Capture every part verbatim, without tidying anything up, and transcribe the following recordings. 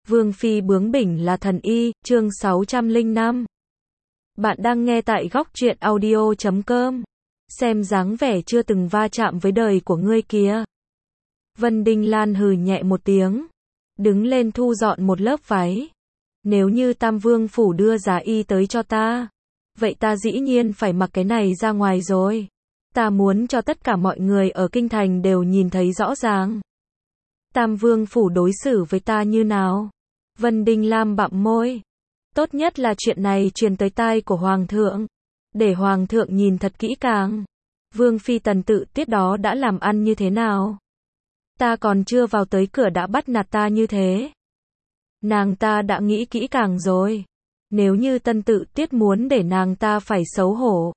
Vương phi bướng bỉnh là thần y, chương sáu trăm lẻ năm. Bạn đang nghe tại góc truyện audio chấm com. Xem dáng vẻ chưa từng va chạm với đời của ngươi kìa. Vân Đinh Lan hừ nhẹ một tiếng, đứng lên thu dọn một lớp váy. Nếu như Tam Vương phủ đưa giá y tới cho ta, vậy ta dĩ nhiên phải mặc cái này ra ngoài rồi. Ta muốn cho tất cả mọi người ở kinh thành đều nhìn thấy rõ ràng. Tam Vương phủ đối xử với ta như nào? Vân Đinh Lam bặm môi. Tốt nhất là chuyện này truyền tới tai của Hoàng thượng, để Hoàng thượng nhìn thật kỹ càng. Vương phi Tần Tự Tiết đó đã làm ăn như thế nào? Ta còn chưa vào tới cửa đã bắt nạt ta như thế. Nàng ta đã nghĩ kỹ càng rồi. Nếu như Tần Tự Tiết muốn để nàng ta phải xấu hổ,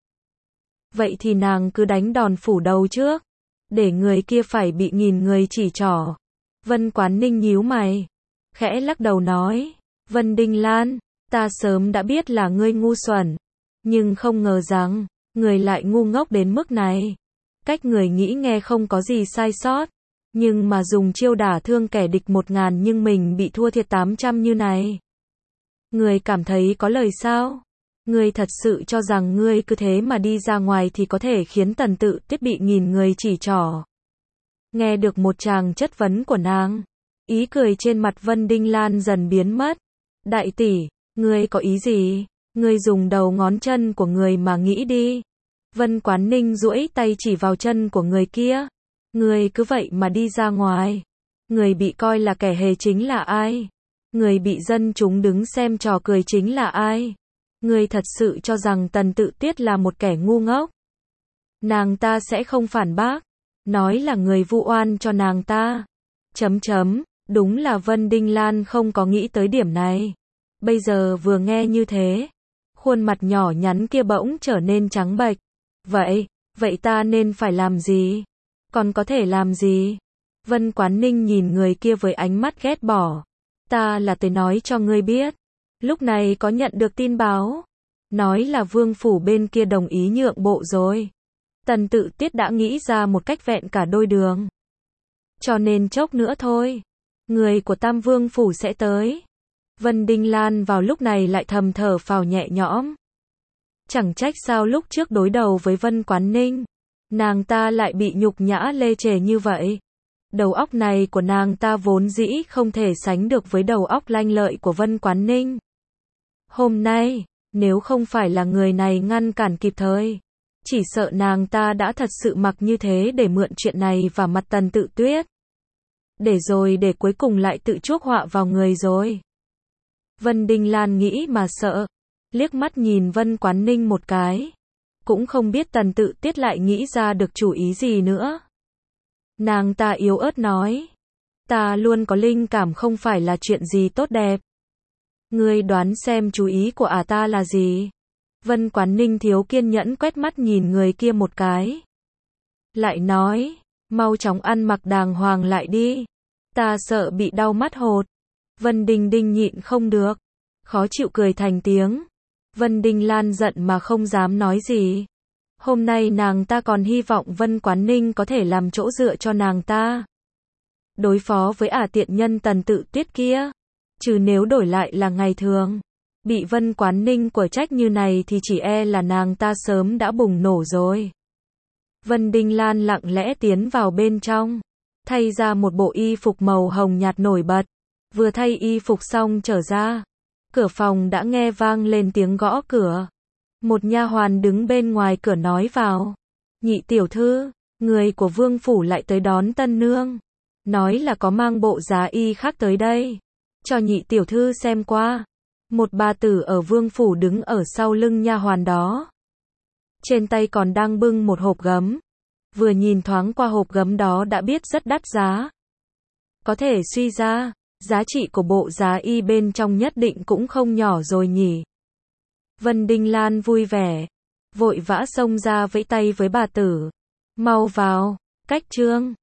vậy thì nàng cứ đánh đòn phủ đầu trước, để người kia phải bị nghìn người chỉ trỏ. Vân Quán Ninh nhíu mày, khẽ lắc đầu nói, Vân Đinh Lan, ta sớm đã biết là ngươi ngu xuẩn, nhưng không ngờ rằng, người lại ngu ngốc đến mức này. Cách người nghĩ nghe không có gì sai sót, nhưng mà dùng chiêu đả thương kẻ địch một ngàn nhưng mình bị thua thiệt tám trăm như này. Người cảm thấy có lời sao? Ngươi thật sự cho rằng ngươi cứ thế mà đi ra ngoài thì có thể khiến Tần Tự Tiết bị nghìn người chỉ trỏ? Nghe được một tràng chất vấn của nàng, ý cười trên mặt Vân Đinh Lan dần biến mất. Đại tỷ, ngươi có ý gì? Ngươi dùng đầu ngón chân của người mà nghĩ đi. Vân Quán Ninh duỗi tay chỉ vào chân của người kia. Ngươi cứ vậy mà đi ra ngoài. Người bị coi là kẻ hề chính là ai? Người bị dân chúng đứng xem trò cười chính là ai? Ngươi thật sự cho rằng Tần Tự Tiết là một kẻ ngu ngốc? Nàng ta sẽ không phản bác, nói là người vu oan cho nàng ta. Chấm chấm, đúng là Vân Đinh Lan không có nghĩ tới điểm này. Bây giờ vừa nghe như thế, khuôn mặt nhỏ nhắn kia bỗng trở nên trắng bệch. Vậy, vậy ta nên phải làm gì? Còn có thể làm gì? Vân Quán Ninh nhìn người kia với ánh mắt ghét bỏ. Ta là tới nói cho ngươi biết. Lúc này có nhận được tin báo, nói là Vương phủ bên kia đồng ý nhượng bộ rồi. Tần Tự Tiết đã nghĩ ra một cách vẹn cả đôi đường. Cho nên chốc nữa thôi, người của Tam Vương phủ sẽ tới. Vân Đinh Lan vào lúc này lại thầm thở phào nhẹ nhõm. Chẳng trách sao lúc trước đối đầu với Vân Quán Ninh, nàng ta lại bị nhục nhã lê chề như vậy. Đầu óc này của nàng ta vốn dĩ không thể sánh được với đầu óc lanh lợi của Vân Quán Ninh. Hôm nay, nếu không phải là người này ngăn cản kịp thời, chỉ sợ nàng ta đã thật sự mặc như thế để mượn chuyện này vào mặt Tần Tự Tiết. Để rồi để cuối cùng lại tự chuốc họa vào người rồi. Vân Đinh Lan nghĩ mà sợ, liếc mắt nhìn Vân Quán Ninh một cái. Cũng không biết Tần Tự Tiết lại nghĩ ra được chủ ý gì nữa. Nàng ta yếu ớt nói, ta luôn có linh cảm không phải là chuyện gì tốt đẹp. Ngươi đoán xem chú ý của ả ta là gì? Vân Quán Ninh thiếu kiên nhẫn quét mắt nhìn người kia một cái. Lại nói, mau chóng ăn mặc đàng hoàng lại đi. Ta sợ bị đau mắt hột. Vân Đinh Đinh nhịn không được, khó chịu cười thành tiếng. Vân Đinh Lan giận mà không dám nói gì. Hôm nay nàng ta còn hy vọng Vân Quán Ninh có thể làm chỗ dựa cho nàng ta. Đối phó với ả tiện nhân Tần Tự Tiết kia. Chứ nếu đổi lại là ngày thường, bị Vân Quán Ninh của trách như này thì chỉ e là nàng ta sớm đã bùng nổ rồi. Vân Đinh Lan lặng lẽ tiến vào bên trong, thay ra một bộ y phục màu hồng nhạt nổi bật. Vừa thay y phục xong trở ra, cửa phòng đã nghe vang lên tiếng gõ cửa. Một nha hoàn đứng bên ngoài cửa nói vào, nhị tiểu thư, người của Vương phủ lại tới đón tân nương, nói là có mang bộ giá y khác tới đây, cho nhị tiểu thư xem qua. Một bà tử ở Vương phủ đứng ở sau lưng nha hoàn đó, trên tay còn đang bưng một hộp gấm. Vừa nhìn thoáng qua hộp gấm đó đã biết rất đắt giá. Có thể suy ra, giá trị của bộ giá y bên trong nhất định cũng không nhỏ rồi nhỉ. Vân Đinh Lan vui vẻ, vội vã xông ra vẫy tay với bà tử. Mau vào, cách trương.